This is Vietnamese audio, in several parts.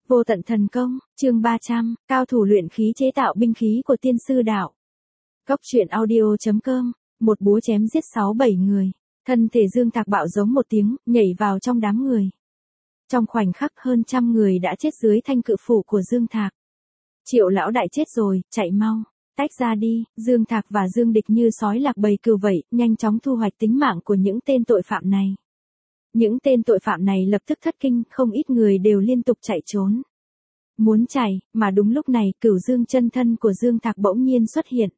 Vô tận thần công, chương 300, cao thủ luyện khí chế tạo binh khí của tiên sư đạo. Góc truyện audio.com, một búa chém giết 6-7 người, thân thể Dương Thạc bạo giống một tiếng, nhảy vào trong đám người. Trong khoảnh khắc hơn trăm người đã chết dưới thanh cự phủ của Dương Thạc. Triệu lão đại chết rồi, chạy mau, tách ra đi. Dương Thạc và Dương Địch như sói lạc bầy cừu vậy, nhanh chóng thu hoạch tính mạng của những tên tội phạm này. Những tên tội phạm này lập tức thất kinh, không ít người đều liên tục chạy trốn. Muốn chạy, mà đúng lúc này Cửu Dương chân thân của Dương Thạc bỗng nhiên xuất hiện.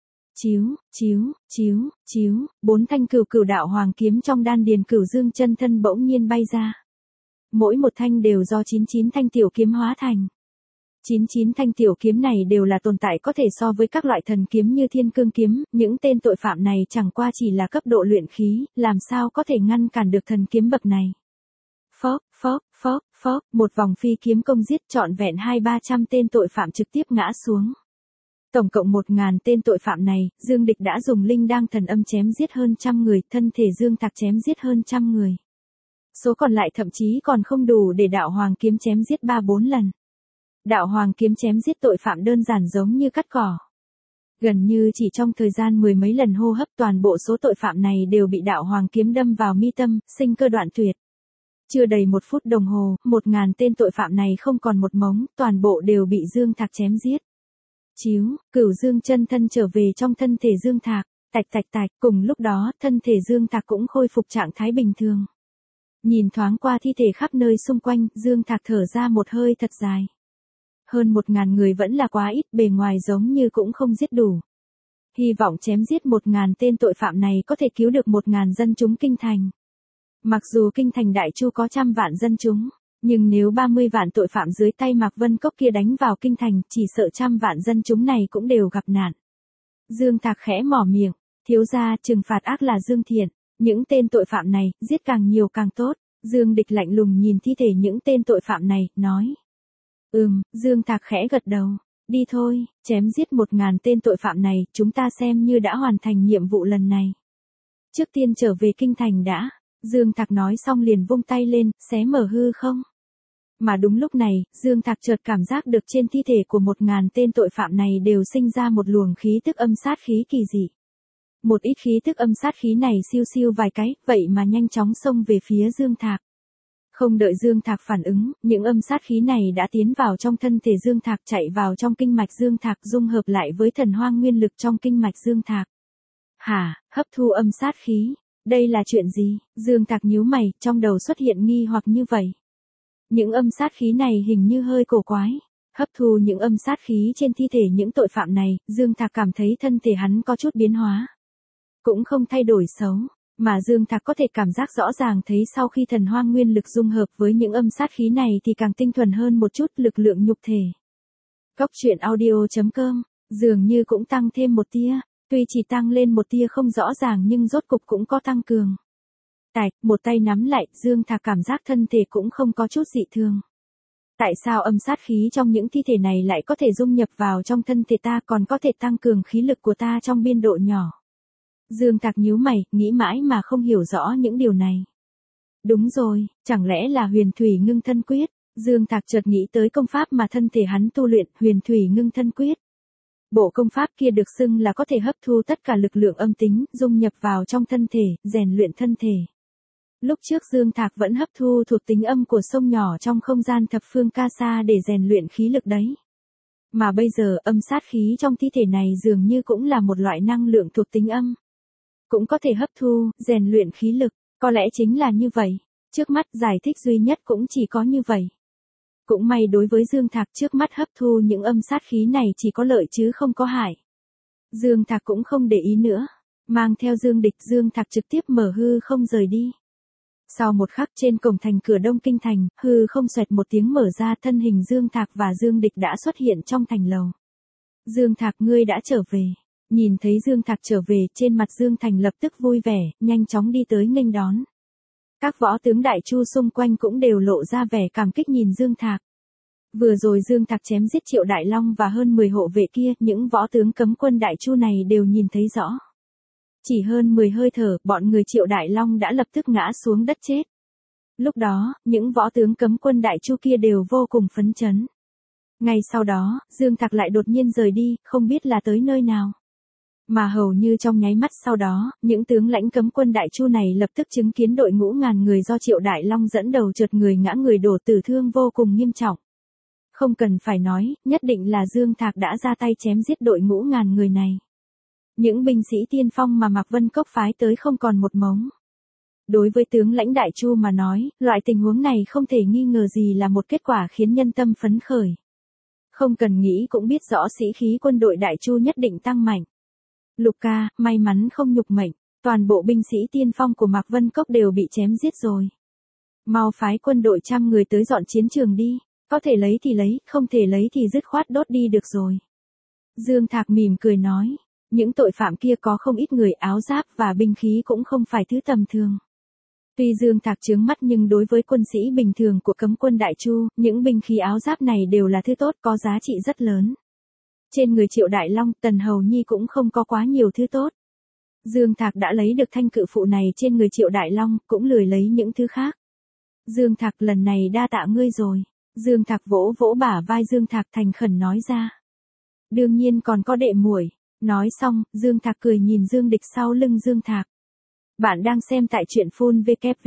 Chiếu, 4 thanh cửu đạo hoàng kiếm trong đan điền Cửu Dương chân thân bỗng nhiên bay ra. Mỗi một thanh đều do 99 thanh tiểu kiếm hóa thành. 99 thanh tiểu kiếm này đều là tồn tại có thể so với các loại thần kiếm như Thiên Cương kiếm, những tên tội phạm này chẳng qua chỉ là cấp độ luyện khí, làm sao có thể ngăn cản được thần kiếm bậc này. Phốc, một vòng phi kiếm công giết trọn vẹn 200-300 tên tội phạm trực tiếp ngã xuống. Tổng cộng 1000 tên tội phạm này, Dương Địch đã dùng linh đăng thần âm chém giết hơn trăm người, thân thể Dương Thạc chém giết hơn trăm người. Số còn lại thậm chí còn không đủ để đạo hoàng kiếm chém giết 3-4 lần. Đạo hoàng kiếm chém giết tội phạm đơn giản giống như cắt cỏ. Gần như chỉ trong thời gian mười mấy lần hô hấp toàn bộ số tội phạm này đều bị đạo hoàng kiếm đâm vào mi tâm, sinh cơ đoạn tuyệt. Chưa đầy 1 phút đồng hồ, 1000 tên tội phạm này không còn một mống, toàn bộ đều bị Dương Thạc chém giết. Cửu Dương chân thân trở về trong thân thể Dương Thạc, tạch, cùng lúc đó thân thể Dương Thạc cũng khôi phục trạng thái bình thường. Nhìn thoáng qua thi thể khắp nơi xung quanh, Dương Thạc thở ra một hơi thật dài. Hơn 1000 người vẫn là quá ít, bề ngoài giống như cũng không giết đủ. Hy vọng chém giết 1000 tên tội phạm này có thể cứu được 1000 dân chúng kinh thành. Mặc dù kinh thành Đại Chu có 100 vạn dân chúng, nhưng nếu 30 vạn tội phạm dưới tay Mạc Vân Cốc kia đánh vào kinh thành, chỉ sợ 100 vạn dân chúng này cũng đều gặp nạn. Dương Thạc khẽ mỏ miệng, thiếu gia trừng phạt ác là Dương Thiện, những tên tội phạm này, giết càng nhiều càng tốt. Dương Địch lạnh lùng nhìn thi thể những tên tội phạm này, nói. Dương Thạc khẽ gật đầu, đi thôi, chém giết 1000 tên tội phạm này, chúng ta xem như đã hoàn thành nhiệm vụ lần này. Trước tiên trở về kinh thành đã. Dương Thạc nói xong liền vung tay lên, xé mở hư không. Mà đúng lúc này, Dương Thạc chợt cảm giác được trên thi thể của 1000 tên tội phạm này đều sinh ra một luồng khí tức âm sát khí kỳ dị. Một ít khí tức âm sát khí này siêu vài cái, vậy mà nhanh chóng xông về phía Dương Thạc. Không đợi Dương Thạc phản ứng, những âm sát khí này đã tiến vào trong thân thể Dương Thạc, chạy vào trong kinh mạch Dương Thạc, dung hợp lại với thần hoang nguyên lực trong kinh mạch Dương Thạc. Hấp thu âm sát khí. Đây là chuyện gì? Dương Thạc nhíu mày, trong đầu xuất hiện nghi hoặc như vậy. Những âm sát khí này hình như hơi cổ quái. Hấp thu những âm sát khí trên thi thể những tội phạm này, Dương Thạc cảm thấy thân thể hắn có chút biến hóa. Cũng không thay đổi xấu, mà Dương Thạc có thể cảm giác rõ ràng thấy sau khi thần hoang nguyên lực dung hợp với những âm sát khí này thì càng tinh thuần hơn một chút lực lượng nhục thể. Góc truyện audio.com, dường như cũng tăng thêm một tia. Tuy chỉ tăng lên một tia không rõ ràng nhưng rốt cục cũng có tăng cường. Một tay nắm lại, Dương Thạc cảm giác thân thể cũng không có chút dị thường. Tại sao âm sát khí trong những thi thể này lại có thể dung nhập vào trong thân thể ta, còn có thể tăng cường khí lực của ta trong biên độ nhỏ? Dương Thạc nhíu mày, nghĩ mãi mà không hiểu rõ những điều này. Đúng rồi, chẳng lẽ là Huyền Thủy Ngưng Thân Quyết? Dương Thạc chợt nghĩ tới công pháp mà thân thể hắn tu luyện, Huyền Thủy Ngưng Thân Quyết. Bộ công pháp kia được xưng là có thể hấp thu tất cả lực lượng âm tính, dung nhập vào trong thân thể, rèn luyện thân thể. Lúc trước Dương Thạc vẫn hấp thu thuộc tính âm của sông nhỏ trong không gian thập phương ca sa để rèn luyện khí lực đấy. Mà bây giờ âm sát khí trong thi thể này dường như cũng là một loại năng lượng thuộc tính âm. Cũng có thể hấp thu, rèn luyện khí lực, có lẽ chính là như vậy. Trước mắt giải thích duy nhất cũng chỉ có như vậy. Cũng may đối với Dương Thạc trước mắt hấp thu những âm sát khí này chỉ có lợi chứ không có hại. Dương Thạc cũng không để ý nữa. Mang theo Dương Địch, Dương Thạc trực tiếp mở hư không rời đi. Sau một khắc trên cổng thành cửa đông kinh thành, hư không xoẹt một tiếng mở ra, thân hình Dương Thạc và Dương Địch đã xuất hiện trong thành lầu. Dương Thạc, ngươi đã trở về. Nhìn thấy Dương Thạc trở về, trên mặt Dương Thành lập tức vui vẻ, nhanh chóng đi tới nghênh đón. Các võ tướng Đại Chu xung quanh cũng đều lộ ra vẻ cảm kích nhìn Dương Thạc. Vừa rồi Dương Thạc chém giết Triệu Đại Long và hơn 10 hộ vệ kia, những võ tướng cấm quân Đại Chu này đều nhìn thấy rõ. Chỉ hơn 10 hơi thở, bọn người Triệu Đại Long đã lập tức ngã xuống đất chết. Lúc đó, những võ tướng cấm quân Đại Chu kia đều vô cùng phấn chấn. Ngay sau đó, Dương Thạc lại đột nhiên rời đi, không biết là tới nơi nào. Mà hầu như trong nháy mắt sau đó, những tướng lãnh cấm quân Đại Chu này lập tức chứng kiến đội ngũ ngàn người do Triệu Đại Long dẫn đầu trượt người ngã người đổ tử thương vô cùng nghiêm trọng. Không cần phải nói, nhất định là Dương Thạc đã ra tay chém giết đội ngũ ngàn người này. Những binh sĩ tiên phong mà Mạc Vân Cốc phái tới không còn một mống. Đối với tướng lãnh Đại Chu mà nói, loại tình huống này không thể nghi ngờ gì là một kết quả khiến nhân tâm phấn khởi. Không cần nghĩ cũng biết rõ sĩ khí quân đội Đại Chu nhất định tăng mạnh. Lục ca, may mắn không nhục mệnh, toàn bộ binh sĩ tiên phong của Mạc Vân Cốc đều bị chém giết rồi. Mau phái quân đội 100 người tới dọn chiến trường đi, có thể lấy thì lấy, không thể lấy thì dứt khoát đốt đi được rồi. Dương Thạc mỉm cười nói, những tội phạm kia có không ít người áo giáp và binh khí cũng không phải thứ tầm thường. Tuy Dương Thạc chướng mắt nhưng đối với quân sĩ bình thường của cấm quân Đại Chu, những binh khí áo giáp này đều là thứ tốt có giá trị rất lớn. Trên người Triệu Đại Long, Tần Hầu Nhi cũng không có quá nhiều thứ tốt. Dương Thạc đã lấy được thanh cự phụ này trên người Triệu Đại Long, cũng lười lấy những thứ khác. Dương Thạc lần này đa tạ ngươi rồi. Dương Thạc vỗ vỗ bả vai Dương Thạc thành khẩn nói ra. Đương nhiên còn có đệ muội. Nói xong, Dương Thạc cười nhìn Dương Địch sau lưng Dương Thạc. Bạn đang xem tại truyện phun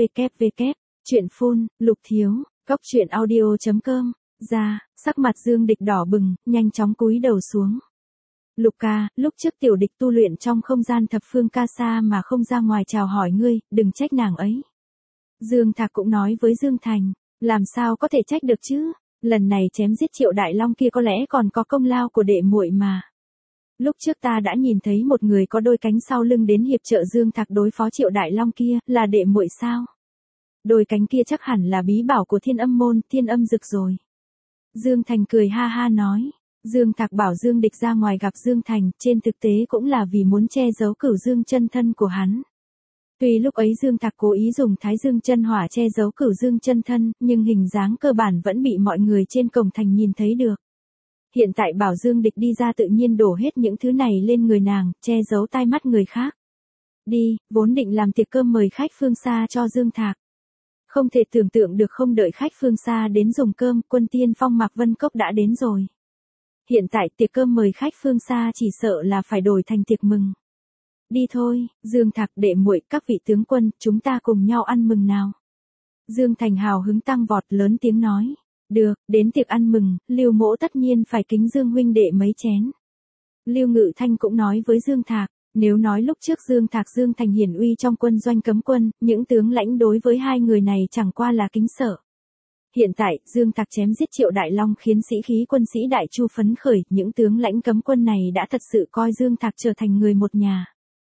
www. Truyện phun, Lục Thiếu, Cốc truyện audio.com. Ra, sắc mặt Dương Địch đỏ bừng, nhanh chóng cúi đầu xuống. Lục ca, lúc trước tiểu địch tu luyện trong không gian thập phương ca sa mà không ra ngoài chào hỏi ngươi, đừng trách nàng ấy. Dương Thạc cũng nói với Dương Thành, làm sao có thể trách được chứ, lần này chém giết Triệu Đại Long kia có lẽ còn có công lao của đệ muội mà. Lúc trước ta đã nhìn thấy một người có đôi cánh sau lưng đến hiệp trợ Dương Thạc đối phó Triệu Đại Long kia, là đệ muội sao? Đôi cánh kia chắc hẳn là bí bảo của Thiên Âm môn, Thiên Âm Dực rồi. Dương Thành cười ha ha nói. Dương Thạc bảo Dương Địch ra ngoài gặp Dương Thành, trên thực tế cũng là vì muốn che giấu Cửu Dương chân thân của hắn. Tuy lúc ấy Dương Thạc cố ý dùng Thái Dương chân hỏa che giấu Cửu Dương chân thân, nhưng hình dáng cơ bản vẫn bị mọi người trên cổng thành nhìn thấy được. Hiện tại bảo Dương Địch đi ra tự nhiên đổ hết những thứ này lên người nàng, che giấu tai mắt người khác. Đi, vốn định làm tiệc cơm mời khách phương xa cho Dương Thạc. Không thể tưởng tượng được không đợi khách phương xa đến dùng cơm, quân tiên phong Mạc Vân Cốc đã đến rồi. Hiện tại tiệc cơm mời khách phương xa chỉ sợ là phải đổi thành tiệc mừng. Đi thôi, Dương Thạc, đệ muội, các vị tướng quân, chúng ta cùng nhau ăn mừng nào. Dương Thành hào hứng tăng vọt lớn tiếng nói. Được, đến tiệc ăn mừng, Lưu Mỗ tất nhiên phải kính Dương huynh đệ mấy chén. Lưu Ngự Thanh cũng nói với Dương Thạc, nếu nói lúc trước Dương Thạc Dương Thành hiển uy trong quân doanh cấm quân, những tướng lãnh đối với hai người này chẳng qua là kính sợ. Hiện tại, Dương Thạc chém giết Triệu Đại Long khiến sĩ khí quân sĩ Đại Chu phấn khởi, những tướng lãnh cấm quân này đã thật sự coi Dương Thạc trở thành người một nhà.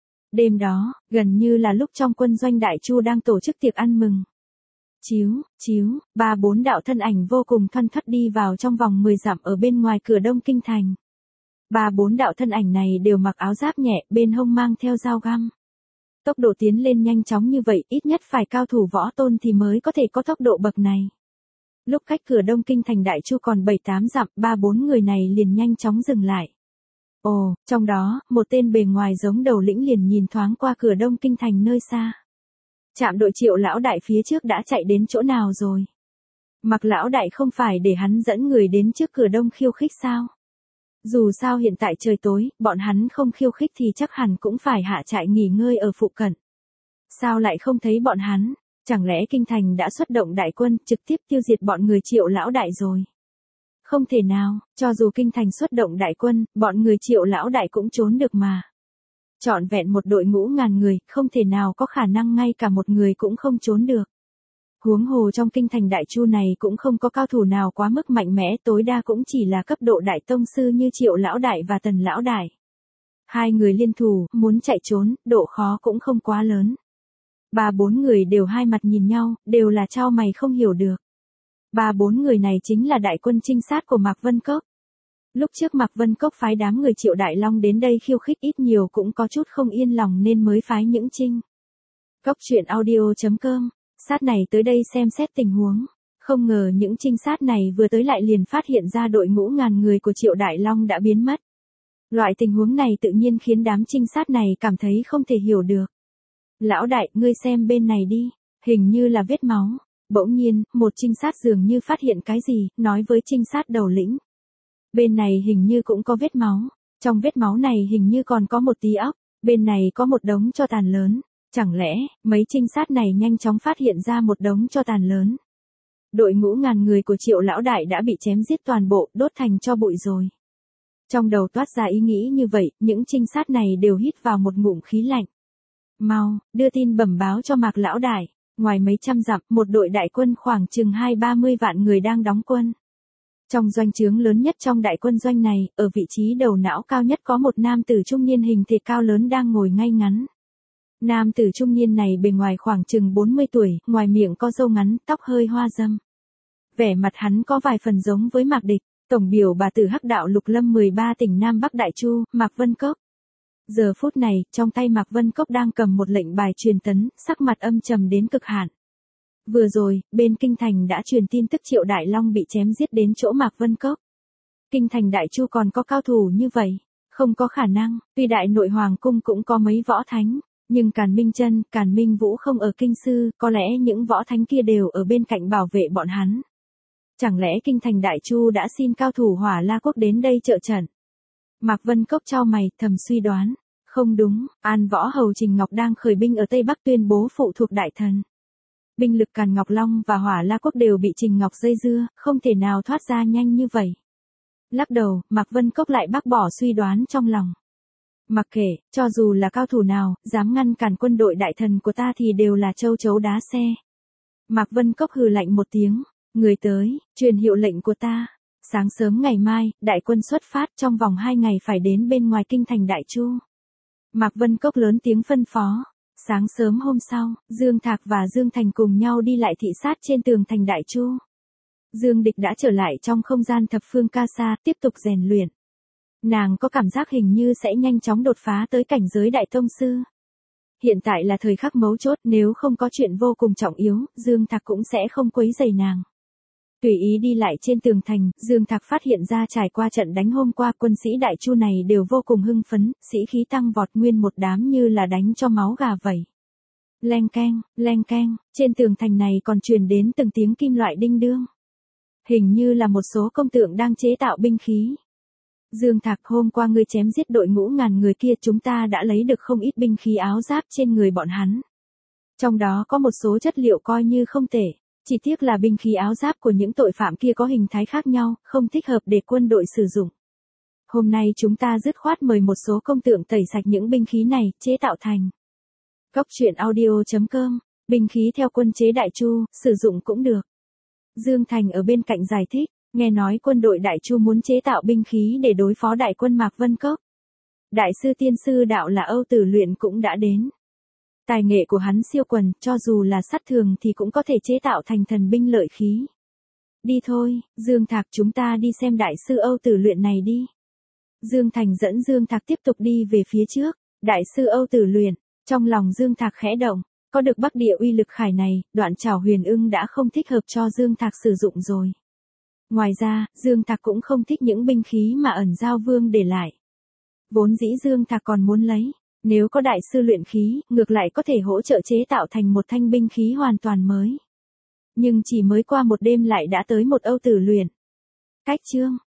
Đêm đó, gần như là lúc trong quân doanh Đại Chu đang tổ chức tiệc ăn mừng. Chiếu, 3-4 đạo thân ảnh vô cùng thoăn thoắt đi vào trong vòng 10 dặm ở bên ngoài cửa Đông Kinh Thành. 3-4 đạo thân ảnh này đều mặc áo giáp nhẹ, bên hông mang theo dao găm. Tốc độ tiến lên nhanh chóng như vậy, ít nhất phải cao thủ võ tôn thì mới có thể có tốc độ bậc này. Lúc cách cửa Đông Kinh Thành Đại Chu còn 7-8 dặm, 3-4 người này liền nhanh chóng dừng lại. Ồ, trong đó, một tên bề ngoài giống đầu lĩnh liền nhìn thoáng qua cửa Đông Kinh Thành nơi xa. Trạm đội Triệu lão đại phía trước đã chạy đến chỗ nào rồi? Mặc lão đại không phải để hắn dẫn người đến trước cửa Đông khiêu khích sao? Dù sao hiện tại trời tối, bọn hắn không khiêu khích thì chắc hẳn cũng phải hạ trại nghỉ ngơi ở phụ cận. Sao lại không thấy bọn hắn? Chẳng lẽ Kinh Thành đã xuất động đại quân trực tiếp tiêu diệt bọn người Triệu lão đại rồi? Không thể nào, cho dù Kinh Thành xuất động đại quân, bọn người Triệu lão đại cũng trốn được mà. Trọn vẹn một đội ngũ ngàn người, không thể nào có khả năng ngay cả một người cũng không trốn được. Huống hồ trong Kinh Thành Đại Chu này cũng không có cao thủ nào quá mức mạnh mẽ, tối đa cũng chỉ là cấp độ đại tông sư như Triệu lão đại và Tần lão đại. Hai người liên thủ, muốn chạy trốn, độ khó cũng không quá lớn. 3-4 người đều hai mặt nhìn nhau, đều là chau mày không hiểu được. 3-4 người này chính là đại quân trinh sát của Mạc Vân Cốc. Lúc trước Mạc Vân Cốc phái đám người Triệu Đại Long đến đây khiêu khích ít nhiều cũng có chút không yên lòng nên mới phái những trinh. Cốc truyện audio.com, sát này tới đây xem xét tình huống. Không ngờ những trinh sát này vừa tới lại liền phát hiện ra đội ngũ ngàn người của Triệu Đại Long đã biến mất. Loại tình huống này tự nhiên khiến đám trinh sát này cảm thấy không thể hiểu được. Lão đại, ngươi xem bên này đi, hình như là vết máu. Bỗng nhiên, một trinh sát dường như phát hiện cái gì, nói với trinh sát đầu lĩnh. Bên này hình như cũng có vết máu. Trong vết máu này hình như còn có một tí óc. Bên này có một đống tro tàn lớn. Chẳng lẽ, mấy trinh sát này nhanh chóng phát hiện ra một đống tro tàn lớn. Đội ngũ ngàn người của Triệu lão đại đã bị chém giết toàn bộ, đốt thành tro bụi rồi. Trong đầu toát ra ý nghĩ như vậy, những trinh sát này đều hít vào một ngụm khí lạnh. Mau, đưa tin bẩm báo cho Mạc lão đại. Ngoài mấy trăm dặm, một đội đại quân khoảng chừng 20-30 vạn người đang đóng quân. Trong doanh trướng lớn nhất trong đại quân doanh này, ở vị trí đầu não cao nhất có một nam tử trung niên hình thịt cao lớn đang ngồi ngay ngắn. Nam tử trung niên này bề ngoài khoảng chừng 40 tuổi, ngoài miệng có râu ngắn, tóc hơi hoa râm. Vẻ mặt hắn có vài phần giống với Mạc Địch, tổng biểu bà tử Hắc đạo Lục Lâm 13 tỉnh Nam Bắc Đại Chu, Mạc Vân Cốc. Giờ phút này, trong tay Mạc Vân Cốc đang cầm một lệnh bài truyền tấn, sắc mặt âm trầm đến cực hạn. Vừa rồi, bên Kinh Thành đã truyền tin tức Triệu Đại Long bị chém giết đến chỗ Mạc Vân Cốc. Kinh Thành Đại Chu còn có cao thủ như vậy? Không có khả năng, tuy Đại Nội Hoàng Cung cũng có mấy võ thánh, nhưng Càn Minh Chân, Càn Minh Vũ không ở Kinh Sư, có lẽ những võ thánh kia đều ở bên cạnh bảo vệ bọn hắn. Chẳng lẽ Kinh Thành Đại Chu đã xin cao thủ Hỏa La Quốc đến đây trợ trận? Mạc Vân Cốc chau mày, thầm suy đoán. Không đúng, An Võ Hầu Trình Ngọc đang khởi binh ở Tây Bắc tuyên bố phụ thuộc Đại Thần. Binh lực Càn Ngọc Long và Hỏa La Quốc đều bị Trình Ngọc dây dưa, không thể nào thoát ra nhanh như vậy. Lắc đầu, Mạc Vân Cốc lại bác bỏ suy đoán trong lòng. Mặc kệ, cho dù là cao thủ nào, dám ngăn cản quân đội Đại Thần của ta thì đều là châu chấu đá xe. Mạc Vân Cốc hừ lạnh một tiếng, người tới, truyền hiệu lệnh của ta. Sáng sớm ngày mai, đại quân xuất phát, trong vòng 2 ngày phải đến bên ngoài Kinh Thành Đại Chu. Mạc Vân Cốc lớn tiếng phân phó. Sáng sớm hôm sau, Dương Thạc và Dương Thành cùng nhau đi lại thị sát trên tường thành Đại Chu. Dương Địch đã trở lại trong không gian thập phương ca sa, tiếp tục rèn luyện. Nàng có cảm giác hình như sẽ nhanh chóng đột phá tới cảnh giới đại tông sư. Hiện tại là thời khắc mấu chốt, nếu không có chuyện vô cùng trọng yếu, Dương Thạc cũng sẽ không quấy rầy nàng. Tùy ý đi lại trên tường thành, Dương Thạc phát hiện ra trải qua trận đánh hôm qua quân sĩ Đại Chu này đều vô cùng hưng phấn, sĩ khí tăng vọt nguyên một đám như là đánh cho máu gà vẩy. Leng keng, trên tường thành này còn truyền đến từng tiếng kim loại đinh đương. Hình như là một số công tượng đang chế tạo binh khí. Dương Thạc, hôm qua ngươi chém giết đội ngũ ngàn người kia, chúng ta đã lấy được không ít binh khí áo giáp trên người bọn hắn. Trong đó có một số chất liệu coi như không tệ. Chỉ tiếc là binh khí áo giáp của những tội phạm kia có hình thái khác nhau, không thích hợp để quân đội sử dụng. Hôm nay chúng ta dứt khoát mời một số công tượng tẩy sạch những binh khí này, chế tạo thành. Góc truyện audio.com, binh khí theo quân chế Đại Chu, sử dụng cũng được. Dương Thành ở bên cạnh giải thích, nghe nói quân đội Đại Chu muốn chế tạo binh khí để đối phó đại quân Mạc Vân Cốc. Đại sư tiên sư đạo là Âu Tử Luyện cũng đã đến. Tài nghệ của hắn siêu quần, cho dù là sắt thường thì cũng có thể chế tạo thành thần binh lợi khí. Đi thôi, Dương Thạc, chúng ta đi xem đại sư Âu Tử Luyện này đi. Dương Thành dẫn Dương Thạc tiếp tục đi về phía trước. Đại sư Âu Tử Luyện, trong lòng Dương Thạc khẽ động, có được Bắc Địa uy lực khải này, Đoạn Trảo Huyền Ưng đã không thích hợp cho Dương Thạc sử dụng rồi. Ngoài ra, Dương Thạc cũng không thích những binh khí mà Ẩn Giao Vương để lại. Vốn dĩ Dương Thạc còn muốn lấy. Nếu có đại sư luyện khí, ngược lại có thể hỗ trợ chế tạo thành một thanh binh khí hoàn toàn mới. Nhưng chỉ mới qua một đêm lại đã tới một Âu Tử Luyện. Cách chương